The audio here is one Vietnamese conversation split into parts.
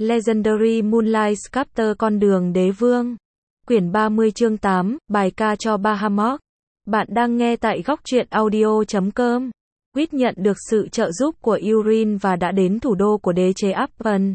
Legendary Moonlight Sculptor Con đường đế vương. Quyển 30 chương 8, bài ca cho Bahamut. Bạn đang nghe tại góc truyện audio.com. Quýt nhận được sự trợ giúp của Urin và đã đến thủ đô của đế chế Appen.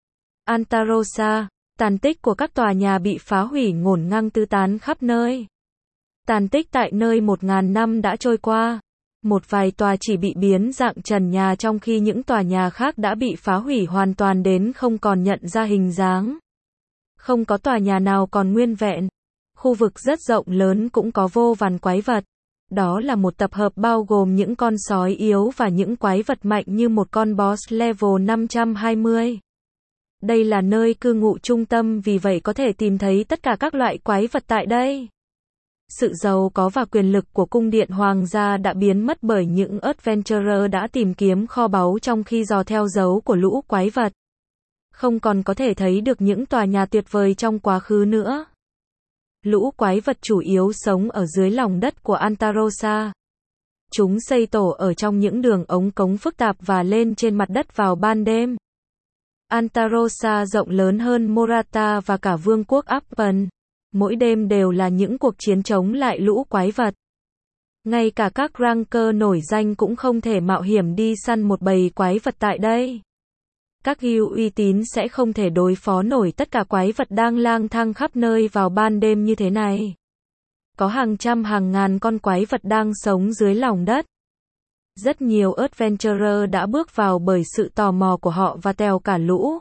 Antarossa, tàn tích của các tòa nhà bị phá hủy ngổn ngang tứ tán khắp nơi. Tàn tích tại nơi 1000 năm đã trôi qua. Một vài tòa chỉ bị biến dạng trần nhà trong khi những tòa nhà khác đã bị phá hủy hoàn toàn đến không còn nhận ra hình dáng. Không có tòa nhà nào còn nguyên vẹn. Khu vực rất rộng lớn cũng có vô vàn quái vật. Đó là một tập hợp bao gồm những con sói yếu và những quái vật mạnh như một con boss level 520. Đây là nơi cư ngụ trung tâm, vì vậy có thể tìm thấy tất cả các loại quái vật tại đây. Sự giàu có và quyền lực của cung điện hoàng gia đã biến mất bởi những adventurer đã tìm kiếm kho báu trong khi dò theo dấu của lũ quái vật. Không còn có thể thấy được những tòa nhà tuyệt vời trong quá khứ nữa. Lũ quái vật chủ yếu sống ở dưới lòng đất của Antarossa. Chúng xây tổ ở trong những đường ống cống phức tạp và lên trên mặt đất vào ban đêm. Antarossa rộng lớn hơn Morata và cả vương quốc Appen. Mỗi đêm đều là những cuộc chiến chống lại lũ quái vật. Ngay cả các ranker nổi danh cũng không thể mạo hiểm đi săn một bầy quái vật tại đây. Các guild uy tín sẽ không thể đối phó nổi tất cả quái vật đang lang thang khắp nơi vào ban đêm như thế này. Có hàng trăm hàng ngàn con quái vật đang sống dưới lòng đất. Rất nhiều adventurer đã bước vào bởi sự tò mò của họ và tèo cả lũ.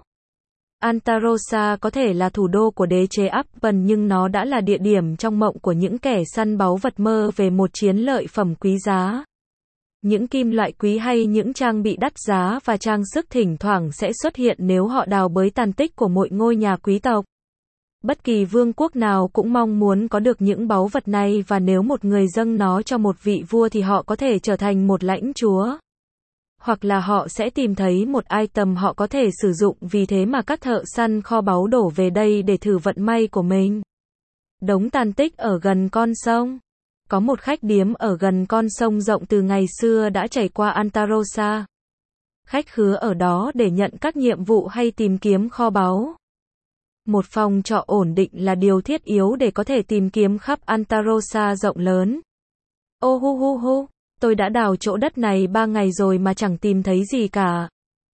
Antarossa có thể là thủ đô của đế chế Appen, nhưng nó đã là địa điểm trong mộng của những kẻ săn báu vật mơ về một chiến lợi phẩm quý giá. Những kim loại quý hay những trang bị đắt giá và trang sức thỉnh thoảng sẽ xuất hiện nếu họ đào bới tàn tích của mỗi ngôi nhà quý tộc. Bất kỳ vương quốc nào cũng mong muốn có được những báu vật này, và nếu một người dâng nó cho một vị vua thì họ có thể trở thành một lãnh chúa. Hoặc là họ sẽ tìm thấy một item họ có thể sử dụng, vì thế mà các thợ săn kho báu đổ về đây để thử vận may của mình. Đống tàn tích ở gần con sông. Có một khách điếm ở gần con sông rộng từ ngày xưa đã chảy qua Antarossa. Khách khứa ở đó để nhận các nhiệm vụ hay tìm kiếm kho báu. Một phòng trọ ổn định là điều thiết yếu để có thể tìm kiếm khắp Antarossa rộng lớn. Ô hu hu hu, tôi đã đào chỗ đất này 3 ngày rồi mà chẳng tìm thấy gì cả.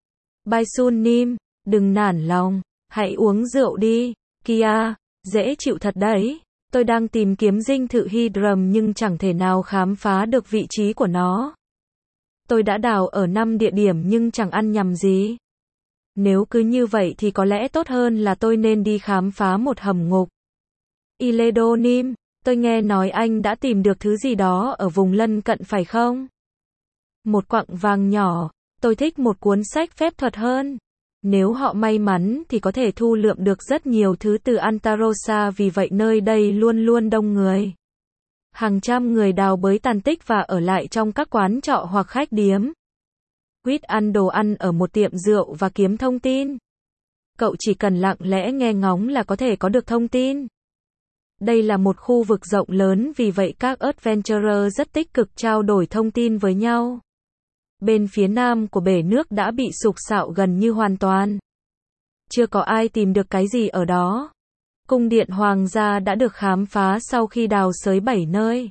Baisun Nim, đừng nản lòng, hãy uống rượu đi. Kia, dễ chịu thật đấy. Tôi đang tìm kiếm dinh thự Hydrum nhưng chẳng thể nào khám phá được vị trí của nó. Tôi đã đào ở 5 địa điểm nhưng chẳng ăn nhầm gì. Nếu cứ như vậy thì có lẽ tốt hơn là tôi nên đi khám phá một hầm ngục. Iledonim, tôi nghe nói anh đã tìm được thứ gì đó ở vùng lân cận phải không? Một quặng vàng nhỏ, tôi thích một cuốn sách phép thuật hơn. Nếu họ may mắn thì có thể thu lượm được rất nhiều thứ từ Antarossa, vì vậy nơi đây luôn luôn đông người. Hàng trăm người đào bới tàn tích và ở lại trong các quán trọ hoặc khách điếm. Quýt ăn đồ ăn ở một tiệm rượu và kiếm thông tin. Cậu chỉ cần lặng lẽ nghe ngóng là có thể có được thông tin. Đây là một khu vực rộng lớn, vì vậy các adventurer rất tích cực trao đổi thông tin với nhau. Bên phía nam của bể nước đã bị sục sạo gần như hoàn toàn. Chưa có ai tìm được cái gì ở đó. Cung điện hoàng gia đã được khám phá sau khi đào xới 7 nơi.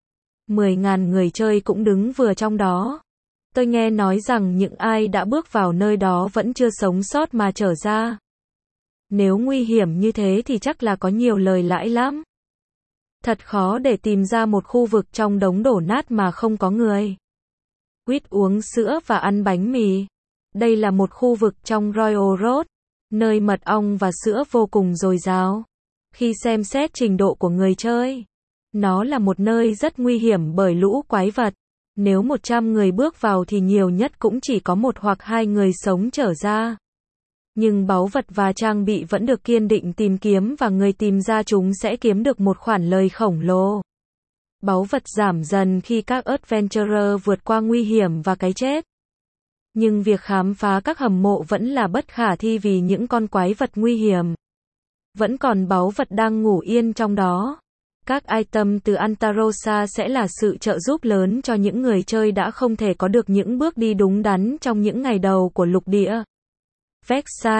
10.000 người chơi cũng đứng vừa trong đó. Tôi nghe nói rằng những ai đã bước vào nơi đó vẫn chưa sống sót mà trở ra. Nếu nguy hiểm như thế thì chắc là có nhiều lời lãi lắm. Thật khó để tìm ra một khu vực trong đống đổ nát mà không có người. Quýt uống sữa và ăn bánh mì. Đây là một khu vực trong Royal Road, nơi mật ong và sữa vô cùng dồi dào. Khi xem xét trình độ của người chơi, nó là một nơi rất nguy hiểm bởi lũ quái vật. Nếu 100 người bước vào thì nhiều nhất cũng chỉ có 1 hoặc 2 người sống trở ra. Nhưng báu vật và trang bị vẫn được kiên định tìm kiếm, và người tìm ra chúng sẽ kiếm được một khoản lời khổng lồ. Báu vật giảm dần khi các adventurer vượt qua nguy hiểm và cái chết. Nhưng việc khám phá các hầm mộ vẫn là bất khả thi vì những con quái vật nguy hiểm. Vẫn còn báu vật đang ngủ yên trong đó. Các item từ Antarossa sẽ là sự trợ giúp lớn cho những người chơi đã không thể có được những bước đi đúng đắn trong những ngày đầu của lục địa. Vexai,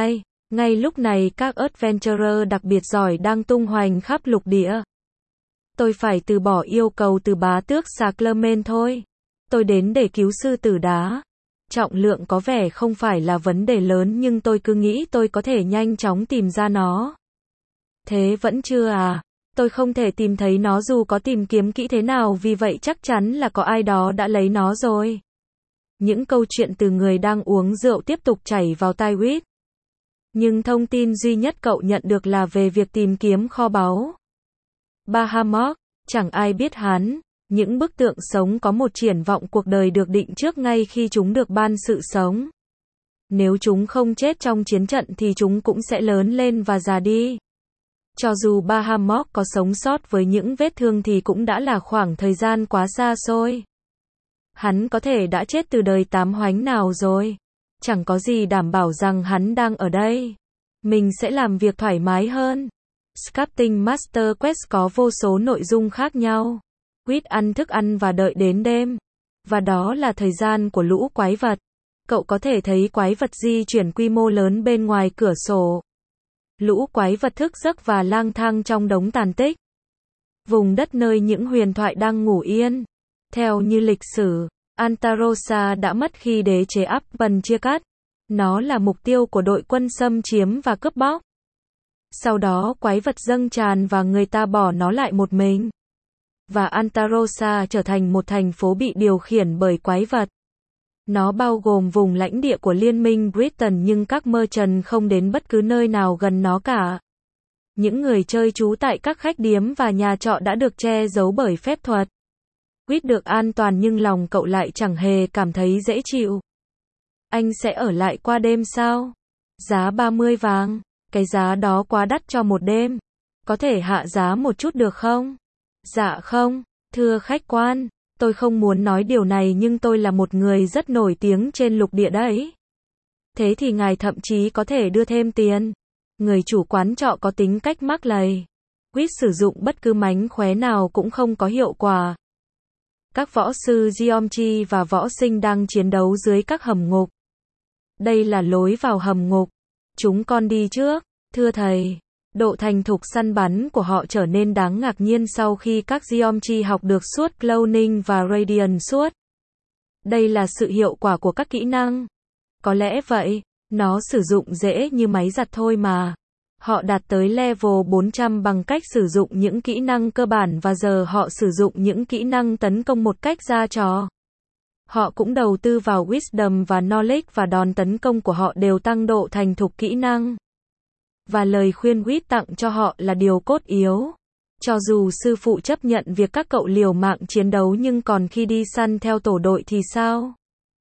Ngay lúc này các adventurer đặc biệt giỏi đang tung hoành khắp lục địa. Tôi phải từ bỏ yêu cầu từ bá tước Saclermen thôi. Tôi đến để cứu sư tử đá. Trọng lượng có vẻ không phải là vấn đề lớn nhưng tôi cứ nghĩ tôi có thể nhanh chóng tìm ra nó. Thế vẫn chưa à? Tôi không thể tìm thấy nó dù có tìm kiếm kỹ thế nào, vì vậy chắc chắn là có ai đó đã lấy nó rồi. Những câu chuyện từ người đang uống rượu tiếp tục chảy vào tai Whit. Nhưng thông tin duy nhất cậu nhận được là về việc tìm kiếm kho báu. Bahamut, chẳng ai biết hắn. Những bức tượng sống có một triển vọng cuộc đời được định trước ngay khi chúng được ban sự sống. Nếu chúng không chết trong chiến trận thì chúng cũng sẽ lớn lên và già đi. Cho dù Bahamut có sống sót với những vết thương thì cũng đã là khoảng thời gian quá xa xôi. Hắn có thể đã chết từ đời tám hoánh nào rồi. Chẳng có gì đảm bảo rằng hắn đang ở đây. Mình sẽ làm việc thoải mái hơn. Sculpting Master Quest có vô số nội dung khác nhau. Whit ăn thức ăn và đợi đến đêm. Và đó là thời gian của lũ quái vật. Cậu có thể thấy quái vật di chuyển quy mô lớn bên ngoài cửa sổ. Lũ quái vật thức giấc và lang thang trong đống tàn tích. Vùng đất nơi những huyền thoại đang ngủ yên. Theo như lịch sử, Antarossa đã mất khi đế chế Appan chia cắt. Nó là mục tiêu của đội quân xâm chiếm và cướp bóc. Sau đó quái vật dâng tràn và người ta bỏ nó lại một mình. Và Antarossa trở thành một thành phố bị điều khiển bởi quái vật. Nó bao gồm vùng lãnh địa của Liên minh Britain nhưng các merchant không đến bất cứ nơi nào gần nó cả. Những người chơi trú tại các khách điếm và nhà trọ đã được che giấu bởi phép thuật. Whit được an toàn nhưng lòng cậu lại chẳng hề cảm thấy dễ chịu. Anh sẽ ở lại qua đêm sao? Giá 30 vàng. Cái giá đó quá đắt cho một đêm. Có thể hạ giá một chút được không? Dạ không, thưa khách quan. Tôi không muốn nói điều này nhưng tôi là một người rất nổi tiếng trên lục địa đấy. Thế thì ngài thậm chí có thể đưa thêm tiền. Người chủ quán trọ có tính cách mắc lầy. Whit sử dụng bất cứ mánh khóe nào cũng không có hiệu quả. Các võ sư Geomchi và võ sinh đang chiến đấu dưới các hầm ngục. Đây là lối vào hầm ngục. Chúng con đi trước, thưa thầy. Độ thành thục săn bắn của họ trở nên đáng ngạc nhiên sau khi các Geomchi học được suốt Cloning và Radiant suốt. Đây là sự hiệu quả của các kỹ năng. Có lẽ vậy, nó sử dụng dễ như máy giặt thôi mà. Họ đạt tới level 400 bằng cách sử dụng những kỹ năng cơ bản và giờ họ sử dụng những kỹ năng tấn công một cách ra trò. Họ cũng đầu tư vào Wisdom và Knowledge và đòn tấn công của họ đều tăng độ thành thục kỹ năng. Và lời khuyên Whit tặng cho họ là điều cốt yếu. Cho dù sư phụ chấp nhận việc các cậu liều mạng chiến đấu nhưng còn khi đi săn theo tổ đội thì sao?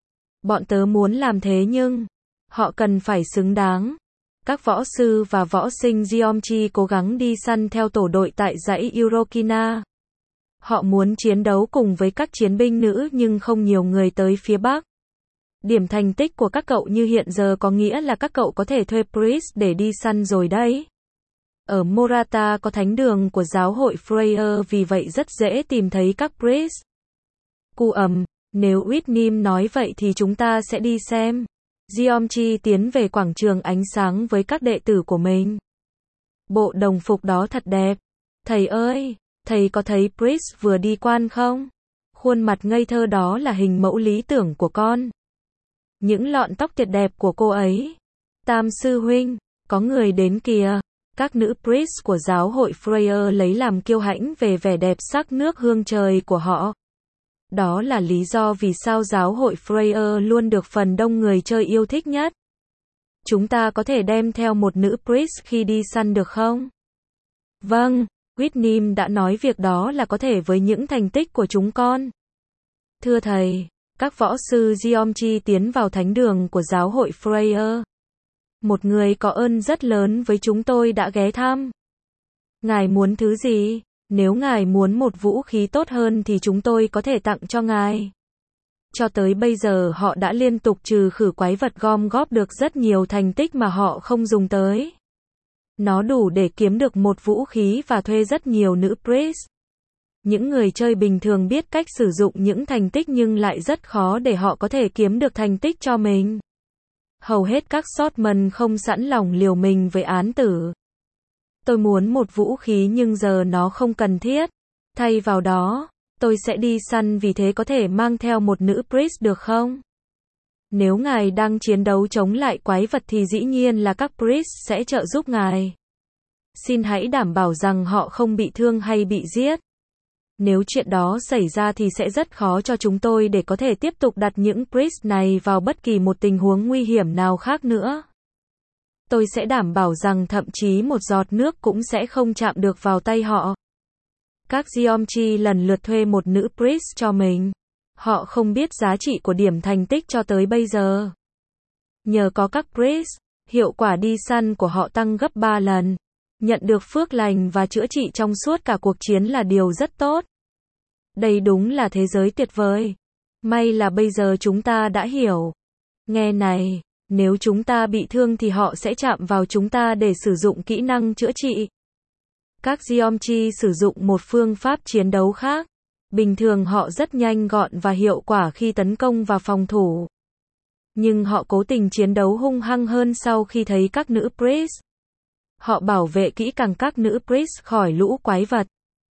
Bọn tớ muốn làm thế nhưng họ cần phải xứng đáng. Các võ sư và võ sinh Geomchi cố gắng đi săn theo tổ đội tại dãy Eurokina. Họ muốn chiến đấu cùng với các chiến binh nữ nhưng không nhiều người tới phía Bắc. Điểm thành tích của các cậu như hiện giờ có nghĩa là các cậu có thể thuê priest để đi săn rồi đấy. Ở Morata có thánh đường của giáo hội Freyr vì vậy rất dễ tìm thấy các priest. Cu ầm, nếu Whitnim nói vậy thì chúng ta sẽ đi xem. Geomchi tiến về quảng trường ánh sáng với các đệ tử của mình. Bộ đồng phục đó thật đẹp. Thầy ơi, thầy có thấy priest vừa đi quan không? Khuôn mặt ngây thơ đó là hình mẫu lý tưởng của con. Những lọn tóc tuyệt đẹp của cô ấy. Tam sư huynh, có người đến kìa. Các nữ priest của giáo hội Freyr lấy làm kiêu hãnh về vẻ đẹp sắc nước hương trời của họ. Đó là lý do vì sao giáo hội Freyr luôn được phần đông người chơi yêu thích nhất. Chúng ta có thể đem theo một nữ priest khi đi săn được không? Vâng, Whitnim đã nói việc đó là có thể với những thành tích của chúng con. Thưa thầy, các võ sư Geomchi tiến vào thánh đường của giáo hội Freyr. Một người có ơn rất lớn với chúng tôi đã ghé thăm. Ngài muốn thứ gì? Nếu ngài muốn một vũ khí tốt hơn thì chúng tôi có thể tặng cho ngài. Cho tới bây giờ họ đã liên tục trừ khử quái vật gom góp được rất nhiều thành tích mà họ không dùng tới. Nó đủ để kiếm được một vũ khí và thuê rất nhiều nữ priest. Những người chơi bình thường biết cách sử dụng những thành tích nhưng lại rất khó để họ có thể kiếm được thành tích cho mình. Hầu hết các swordsman không sẵn lòng liều mình với án tử. Tôi muốn một vũ khí nhưng giờ nó không cần thiết. Thay vào đó, tôi sẽ đi săn vì thế có thể mang theo một nữ priest được không? Nếu ngài đang chiến đấu chống lại quái vật thì dĩ nhiên là các priest sẽ trợ giúp ngài. Xin hãy đảm bảo rằng họ không bị thương hay bị giết. Nếu chuyện đó xảy ra thì sẽ rất khó cho chúng tôi để có thể tiếp tục đặt những priest này vào bất kỳ một tình huống nguy hiểm nào khác nữa. Tôi sẽ đảm bảo rằng thậm chí một giọt nước cũng sẽ không chạm được vào tay họ. Các Geomchi lần lượt thuê một nữ priest cho mình. Họ không biết giá trị của điểm thành tích cho tới bây giờ. Nhờ có các priest, hiệu quả đi săn của họ tăng gấp 3 lần. Nhận được phước lành và chữa trị trong suốt cả cuộc chiến là điều rất tốt. Đây đúng là thế giới tuyệt vời. May là bây giờ chúng ta đã hiểu. Nghe này, nếu chúng ta bị thương thì họ sẽ chạm vào chúng ta để sử dụng kỹ năng chữa trị. Các Geomchi sử dụng một phương pháp chiến đấu khác. Bình thường họ rất nhanh gọn và hiệu quả khi tấn công và phòng thủ. Nhưng họ cố tình chiến đấu hung hăng hơn sau khi thấy các nữ priest. Họ bảo vệ kỹ càng các nữ priest khỏi lũ quái vật.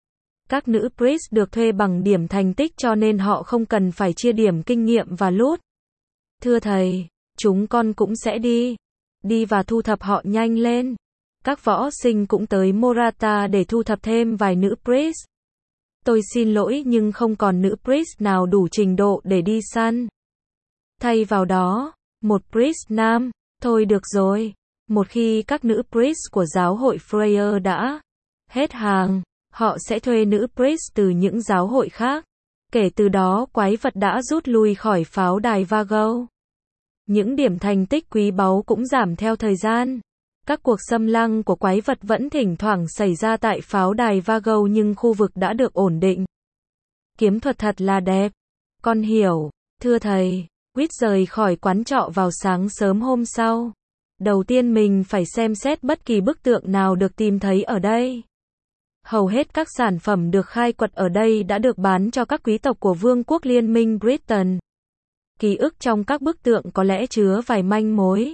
Các nữ priest được thuê bằng điểm thành tích cho nên họ không cần phải chia điểm kinh nghiệm và loot. Thưa thầy, chúng con cũng sẽ đi. Đi và thu thập họ nhanh lên. Các võ sinh cũng tới Morata để thu thập thêm vài nữ priest. Tôi xin lỗi nhưng không còn nữ priest nào đủ trình độ để đi săn. Thay vào đó, một priest nam. Thôi được rồi. Một khi các nữ priest của giáo hội Freya đã hết hàng, họ sẽ thuê nữ priest từ những giáo hội khác. Kể từ đó quái vật đã rút lui khỏi pháo đài Vago. Những điểm thành tích quý báu cũng giảm theo thời gian. Các cuộc xâm lăng của quái vật vẫn thỉnh thoảng xảy ra tại pháo đài Vago nhưng khu vực đã được ổn định. Kiếm thuật thật là đẹp. Con hiểu. Thưa thầy, Quýt rời khỏi quán trọ vào sáng sớm hôm sau. Đầu tiên mình phải xem xét bất kỳ bức tượng nào được tìm thấy ở đây. Hầu hết các sản phẩm được khai quật ở đây đã được bán cho các quý tộc của Vương quốc Liên minh Britain. Ký ức trong các bức tượng có lẽ chứa vài manh mối.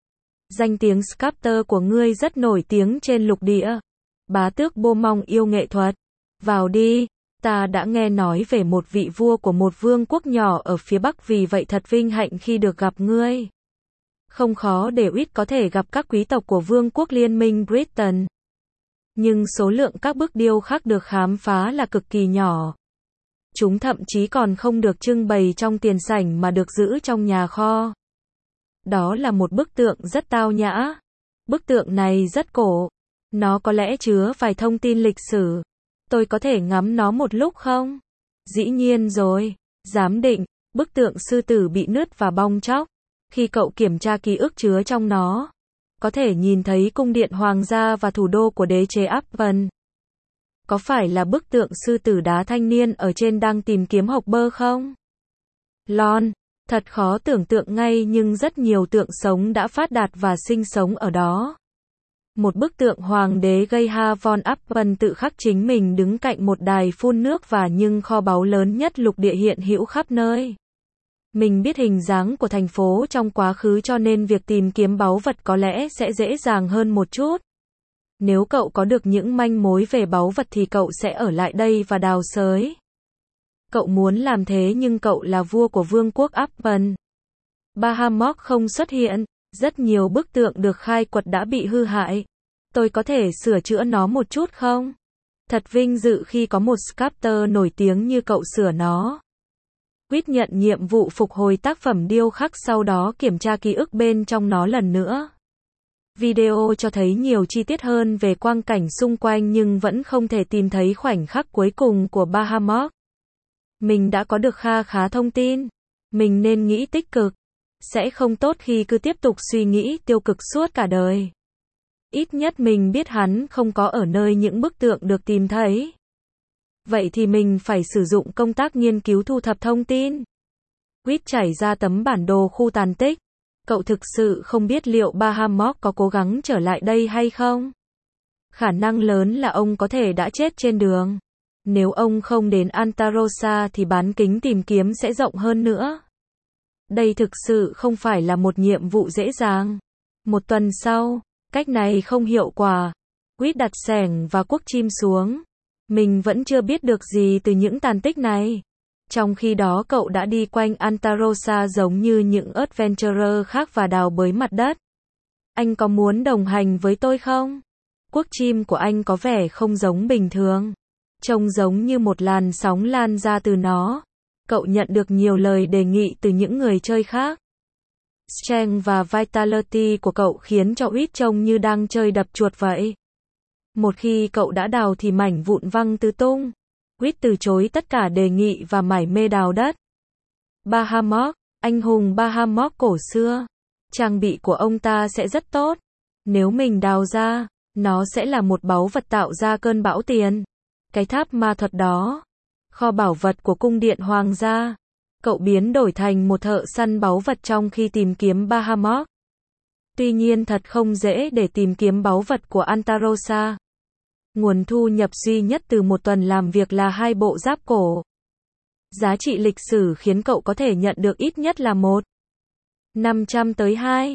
Danh tiếng sculptor của ngươi rất nổi tiếng trên lục địa. Bá tước Beaumont yêu nghệ thuật. Vào đi, ta đã nghe nói về một vị vua của một vương quốc nhỏ ở phía Bắc vì vậy thật vinh hạnh khi được gặp ngươi. Không khó để Quýt có thể gặp các quý tộc của Vương quốc Liên minh Britain. Nhưng số lượng các bức điêu khắc được khám phá là cực kỳ nhỏ. Chúng thậm chí còn không được trưng bày trong tiền sảnh mà được giữ trong nhà kho. Đó là một bức tượng rất tao nhã. Bức tượng này rất cổ. Nó có lẽ chứa vài thông tin lịch sử. Tôi có thể ngắm nó một lúc không? Dĩ nhiên rồi. Giám định, bức tượng sư tử bị nứt và bong tróc. Khi cậu kiểm tra ký ức chứa trong nó, có thể nhìn thấy cung điện hoàng gia và thủ đô của đế chế Upton. Có phải là bức tượng sư tử đá thanh niên ở trên đang tìm kiếm hộp bơ không? Lon, thật khó tưởng tượng ngay nhưng rất nhiều tượng sống đã phát đạt và sinh sống ở đó. Một bức tượng hoàng đế Geha von Upton tự khắc chính mình đứng cạnh một đài phun nước và nhưng kho báu lớn nhất lục địa hiện hữu khắp nơi. Mình biết hình dáng của thành phố trong quá khứ cho nên việc tìm kiếm báu vật có lẽ sẽ dễ dàng hơn một chút. Nếu cậu có được những manh mối về báu vật thì cậu sẽ ở lại đây và đào xới. Cậu muốn làm thế nhưng cậu là vua của vương quốc Upton. Bahamut không xuất hiện, rất nhiều bức tượng được khai quật đã bị hư hại. Tôi có thể sửa chữa nó một chút không? Thật vinh dự khi có một sculptor nổi tiếng như cậu sửa nó. Quýt nhận nhiệm vụ phục hồi tác phẩm điêu khắc sau đó kiểm tra ký ức bên trong nó lần nữa. Video cho thấy nhiều chi tiết hơn về quang cảnh xung quanh nhưng vẫn không thể tìm thấy khoảnh khắc cuối cùng của Bahamut. Mình đã có được kha khá thông tin. Mình nên nghĩ tích cực. Sẽ không tốt khi cứ tiếp tục suy nghĩ tiêu cực suốt cả đời. Ít nhất mình biết hắn không có ở nơi những bức tượng được tìm thấy. Vậy thì mình phải sử dụng công tác nghiên cứu thu thập thông tin. Quýt trải ra tấm bản đồ khu tàn tích. Cậu thực sự không biết liệu Bahamut có cố gắng trở lại đây hay không? Khả năng lớn là ông có thể đã chết trên đường. Nếu ông không đến Antarossa thì bán kính tìm kiếm sẽ rộng hơn nữa. Đây thực sự không phải là một nhiệm vụ dễ dàng. Một tuần sau, cách này không hiệu quả. Quýt đặt xẻng và cuốc chim xuống. Mình vẫn chưa biết được gì từ những tàn tích này. Trong khi đó cậu đã đi quanh Antarossa giống như những adventurer khác và đào bới mặt đất. Anh có muốn đồng hành với tôi không? Cuốc chim của anh có vẻ không giống bình thường. Trông giống như một làn sóng lan ra từ nó. Cậu nhận được nhiều lời đề nghị từ những người chơi khác. Strength và Vitality của cậu khiến cho Quýt trông như đang chơi đập chuột vậy. Một khi cậu đã đào thì mảnh vụn văng tứ tung. Quýt từ chối tất cả đề nghị và mải mê đào đất. Bahamut, anh hùng Bahamut cổ xưa. Trang bị của ông ta sẽ rất tốt. Nếu mình đào ra, nó sẽ là một báu vật tạo ra cơn bão tiền. Cái tháp ma thuật đó. Kho bảo vật của cung điện hoàng gia. Cậu biến đổi thành một thợ săn báu vật trong khi tìm kiếm Bahamut. Tuy nhiên thật không dễ để tìm kiếm báu vật của Antarossa. Nguồn thu nhập duy nhất từ một tuần làm việc là 2 bộ giáp cổ. Giá trị lịch sử khiến cậu có thể nhận được ít nhất là 500 tới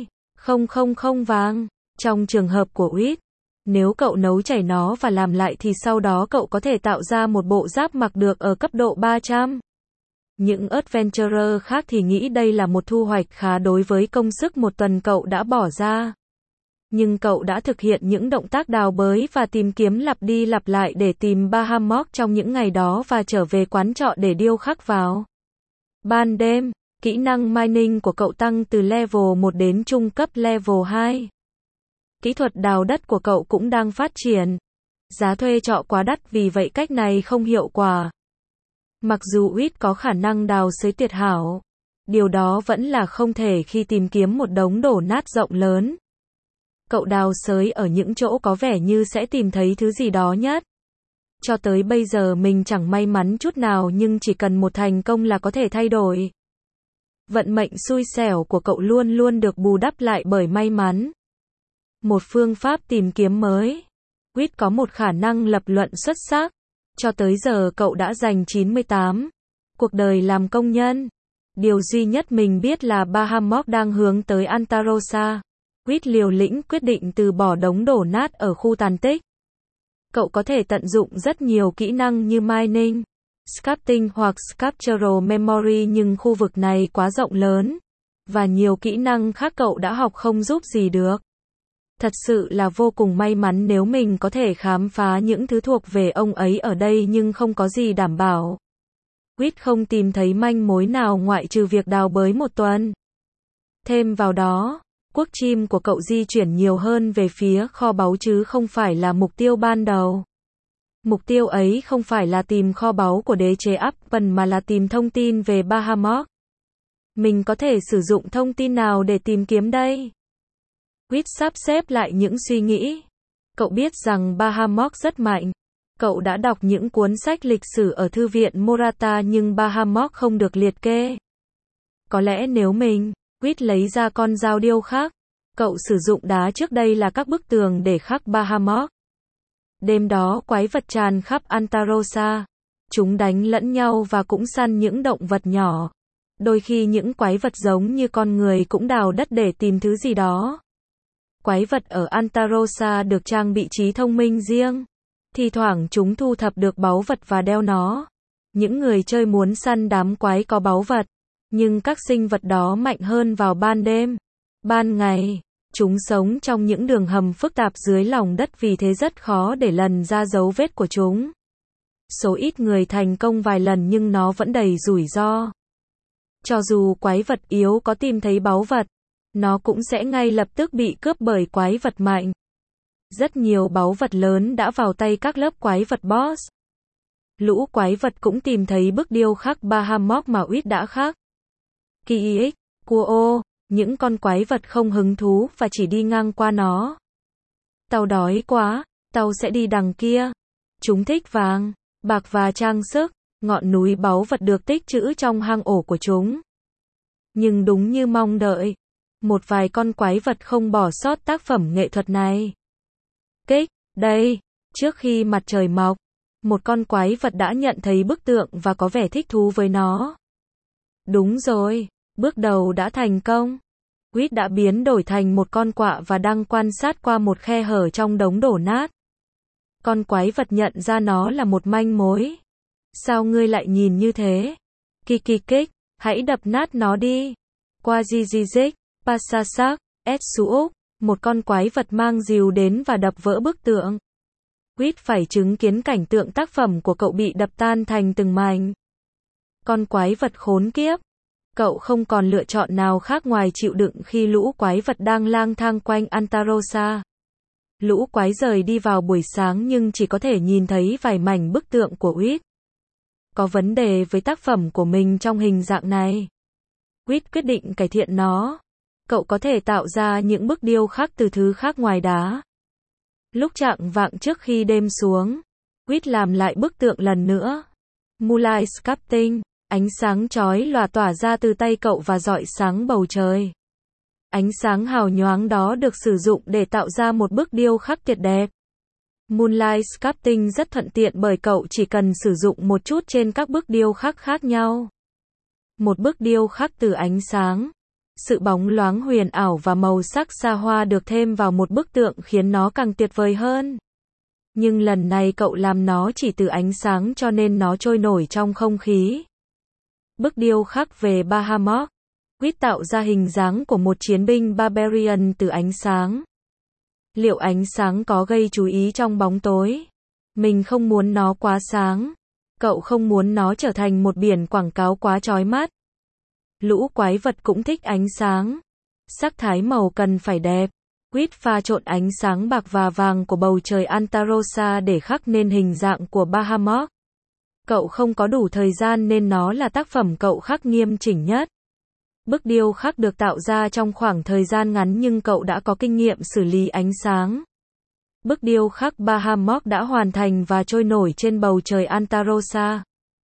2,000 vàng. Trong trường hợp của Quýt, nếu cậu nấu chảy nó và làm lại thì sau đó cậu có thể tạo ra một bộ giáp mặc được ở cấp độ 300. Những adventurer khác thì nghĩ đây là một thu hoạch khá đối với công sức một tuần cậu đã bỏ ra. Nhưng cậu đã thực hiện những động tác đào bới và tìm kiếm lặp đi lặp lại để tìm Bahamut trong những ngày đó và trở về quán trọ để điêu khắc vào. Ban đêm, kỹ năng mining của cậu tăng từ level 1 đến trung cấp level 2. Kỹ thuật đào đất của cậu cũng đang phát triển. Giá thuê trọ quá đắt vì vậy cách này không hiệu quả. Mặc dù Quýt có khả năng đào xới tuyệt hảo, điều đó vẫn là không thể khi tìm kiếm một đống đổ nát rộng lớn. Cậu đào xới ở những chỗ có vẻ như sẽ tìm thấy thứ gì đó nhất. Cho tới bây giờ mình chẳng may mắn chút nào nhưng chỉ cần một thành công là có thể thay đổi. Vận mệnh xui xẻo của cậu luôn luôn được bù đắp lại bởi may mắn. Một phương pháp tìm kiếm mới. Quýt có một khả năng lập luận xuất sắc. Cho tới giờ cậu đã dành 98 cuộc đời làm công nhân. Điều duy nhất mình biết là Bahamut đang hướng tới Antarossa. Quýt liều lĩnh quyết định từ bỏ đống đổ nát ở khu tàn tích. Cậu có thể tận dụng rất nhiều kỹ năng như mining, sculpting hoặc sculptural memory nhưng khu vực này quá rộng lớn. Và nhiều kỹ năng khác cậu đã học không giúp gì được. Thật sự là vô cùng may mắn nếu mình có thể khám phá những thứ thuộc về ông ấy ở đây nhưng không có gì đảm bảo. Quýt không tìm thấy manh mối nào ngoại trừ việc đào bới một tuần. Thêm vào đó, cuốc chim của cậu di chuyển nhiều hơn về phía kho báu chứ không phải là mục tiêu ban đầu. Mục tiêu ấy không phải là tìm kho báu của đế chế Upton mà là tìm thông tin về Bahamut. Mình có thể sử dụng thông tin nào để tìm kiếm đây? Quýt sắp xếp lại những suy nghĩ. Cậu biết rằng Bahamut rất mạnh. Cậu đã đọc những cuốn sách lịch sử ở thư viện Morata nhưng Bahamut không được liệt kê. Có lẽ nếu Quýt lấy ra con dao điêu khắc. Cậu sử dụng đá trước đây là các bức tường để khắc Bahamut. Đêm đó quái vật tràn khắp Antarossa. Chúng đánh lẫn nhau và cũng săn những động vật nhỏ. Đôi khi những quái vật giống như con người cũng đào đất để tìm thứ gì đó. Quái vật ở Antarossa được trang bị trí thông minh riêng. Thì thoảng chúng thu thập được báu vật và đeo nó. Những người chơi muốn săn đám quái có báu vật. Nhưng các sinh vật đó mạnh hơn vào ban đêm. Ban ngày, chúng sống trong những đường hầm phức tạp dưới lòng đất vì thế rất khó để lần ra dấu vết của chúng. Số ít người thành công vài lần nhưng nó vẫn đầy rủi ro. Cho dù quái vật yếu có tìm thấy báu vật, nó cũng sẽ ngay lập tức bị cướp bởi quái vật mạnh. Rất nhiều báu vật lớn đã vào tay các lớp quái vật boss. Lũ quái vật cũng tìm thấy bức điêu khắc Bahamut mà Quýt đã khắc. Kix, Kuo, những con quái vật không hứng thú và chỉ đi ngang qua nó. Tao đói quá, tao sẽ đi đằng kia. Chúng thích vàng, bạc và trang sức, ngọn núi báu vật được tích trữ trong hang ổ của chúng. Nhưng đúng như mong đợi, một vài con quái vật không bỏ sót tác phẩm nghệ thuật này. Kích, đây, trước khi mặt trời mọc, một con quái vật đã nhận thấy bức tượng và có vẻ thích thú với nó. Đúng rồi, Bước đầu đã thành công. Quýt đã biến đổi thành một con quạ và đang quan sát qua một khe hở trong đống đổ nát. Con quái vật nhận ra nó là một manh mối. Sao ngươi lại nhìn như thế? Kikikik, hãy đập nát nó đi. Quajijizik, Pasasak, Etsuok, một con quái vật mang rìu đến và đập vỡ bức tượng. Quýt phải chứng kiến cảnh tượng tác phẩm của cậu bị đập tan thành từng mảnh. Con quái vật khốn kiếp. Cậu không còn lựa chọn nào khác ngoài chịu đựng khi lũ quái vật đang lang thang quanh Antarosa. Lũ quái rời đi vào buổi sáng nhưng chỉ có thể nhìn thấy vài mảnh bức tượng của Quýt. Có vấn đề với tác phẩm của mình trong hình dạng này. Quýt quyết định cải thiện nó. Cậu có thể tạo ra những bức điêu khắc từ thứ khác ngoài đá. Lúc chạng vạng trước khi đêm xuống, Quýt làm lại bức tượng lần nữa. Moonlight Sculpting, ánh sáng chói lòa tỏa ra từ tay cậu và rọi sáng bầu trời. Ánh sáng hào nhoáng đó được sử dụng để tạo ra một bức điêu khắc tuyệt đẹp. Moonlight Sculpting rất thuận tiện bởi cậu chỉ cần sử dụng một chút trên các bức điêu khắc khác nhau. Một bức điêu khắc từ ánh sáng, sự bóng loáng huyền ảo và màu sắc xa hoa được thêm vào một bức tượng khiến nó càng tuyệt vời hơn. Nhưng lần này cậu làm nó chỉ từ ánh sáng cho nên nó trôi nổi trong không khí. Bức điêu khắc về Bahamut. Quýt tạo ra hình dáng của một chiến binh Barbarian từ ánh sáng. Liệu ánh sáng có gây chú ý trong bóng tối? Mình không muốn nó quá sáng. Cậu không muốn nó trở thành một biển quảng cáo quá chói mắt. Lũ quái vật cũng thích ánh sáng. Sắc thái màu cần phải đẹp. Quýt pha trộn ánh sáng bạc và vàng của bầu trời Antarosa để khắc nên hình dạng của Bahamut. Cậu không có đủ thời gian nên nó là tác phẩm cậu khắc nghiêm chỉnh nhất. Bức điêu khắc được tạo ra trong khoảng thời gian ngắn nhưng cậu đã có kinh nghiệm xử lý ánh sáng. Bức điêu khắc Bahamut đã hoàn thành và trôi nổi trên bầu trời Antarosa.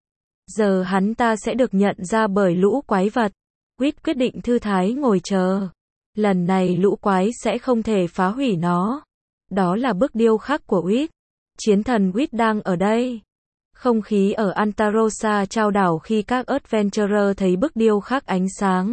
Giờ hắn ta sẽ được nhận ra bởi lũ quái vật. Quýt quyết định thư thái ngồi chờ. Lần này lũ quái sẽ không thể phá hủy nó. Đó là bức điêu khắc của Quýt. Chiến thần Quýt đang ở đây. Không khí ở Antarosa chao đảo khi các adventurer thấy bức điêu khắc ánh sáng.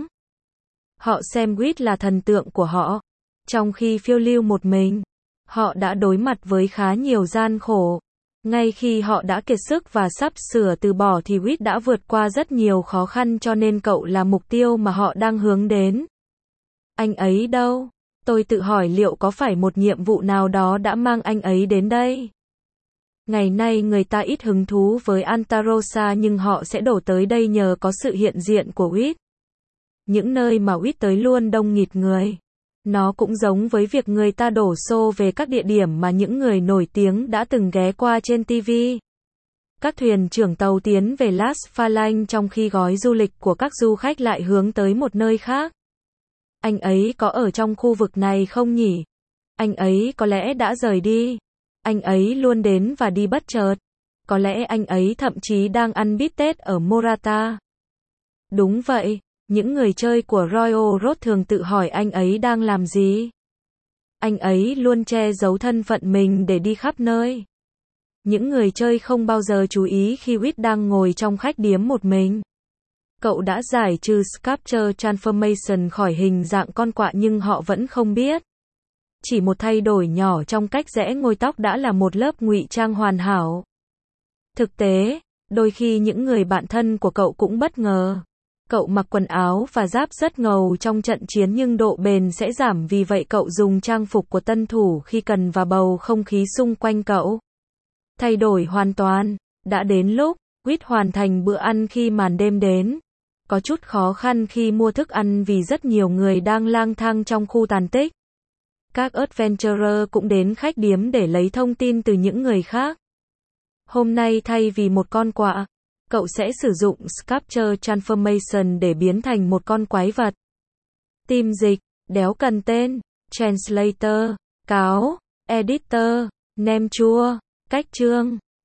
Họ xem Quýt là thần tượng của họ. Trong khi phiêu lưu một mình, họ đã đối mặt với khá nhiều gian khổ. Ngay khi họ đã kiệt sức và sắp sửa từ bỏ thì Quýt đã vượt qua rất nhiều khó khăn cho nên cậu là mục tiêu mà họ đang hướng đến. Anh ấy đâu? Tôi tự hỏi liệu có phải một nhiệm vụ nào đó đã mang anh ấy đến đây? Ngày nay người ta ít hứng thú với Antarosa nhưng họ sẽ đổ tới đây nhờ có sự hiện diện của Quýt. Những nơi mà Quýt tới luôn đông nghịt người. Nó cũng giống với việc người ta đổ xô về các địa điểm mà những người nổi tiếng đã từng ghé qua trên TV. Các thuyền trưởng tàu tiến về Las Phalanx trong khi gói du lịch của các du khách lại hướng tới một nơi khác. Anh ấy có ở trong khu vực này không nhỉ? Anh ấy có lẽ đã rời đi. Anh ấy luôn đến và đi bất chợt. Có lẽ anh ấy thậm chí đang ăn bít tết ở Morata. Đúng vậy, những người chơi của Royal Road thường tự hỏi anh ấy đang làm gì. Anh ấy luôn che giấu thân phận mình để đi khắp nơi. Những người chơi không bao giờ chú ý khi Quýt đang ngồi trong khách điếm một mình. Cậu đã giải trừ Sculpture Transformation khỏi hình dạng con quạ nhưng họ vẫn không biết. Chỉ một thay đổi nhỏ trong cách rẽ ngôi tóc đã là một lớp ngụy trang hoàn hảo. Thực tế, đôi khi những người bạn thân của cậu cũng bất ngờ. Cậu mặc quần áo và giáp rất ngầu trong trận chiến nhưng độ bền sẽ giảm vì vậy cậu dùng trang phục của tân thủ khi cần và bầu không khí xung quanh cậu. Thay đổi hoàn toàn. Đã đến lúc, Quýt hoàn thành bữa ăn khi màn đêm đến. Có chút khó khăn khi mua thức ăn vì rất nhiều người đang lang thang trong khu tàn tích. Các adventurer cũng đến khách điếm để lấy thông tin từ những người khác. Hôm nay thay vì một con quạ, cậu sẽ sử dụng Sculpture Transformation để biến thành một con quái vật. Team dịch, đéo cần tên, Translator, cáo, Editor, nem chua, cách chương.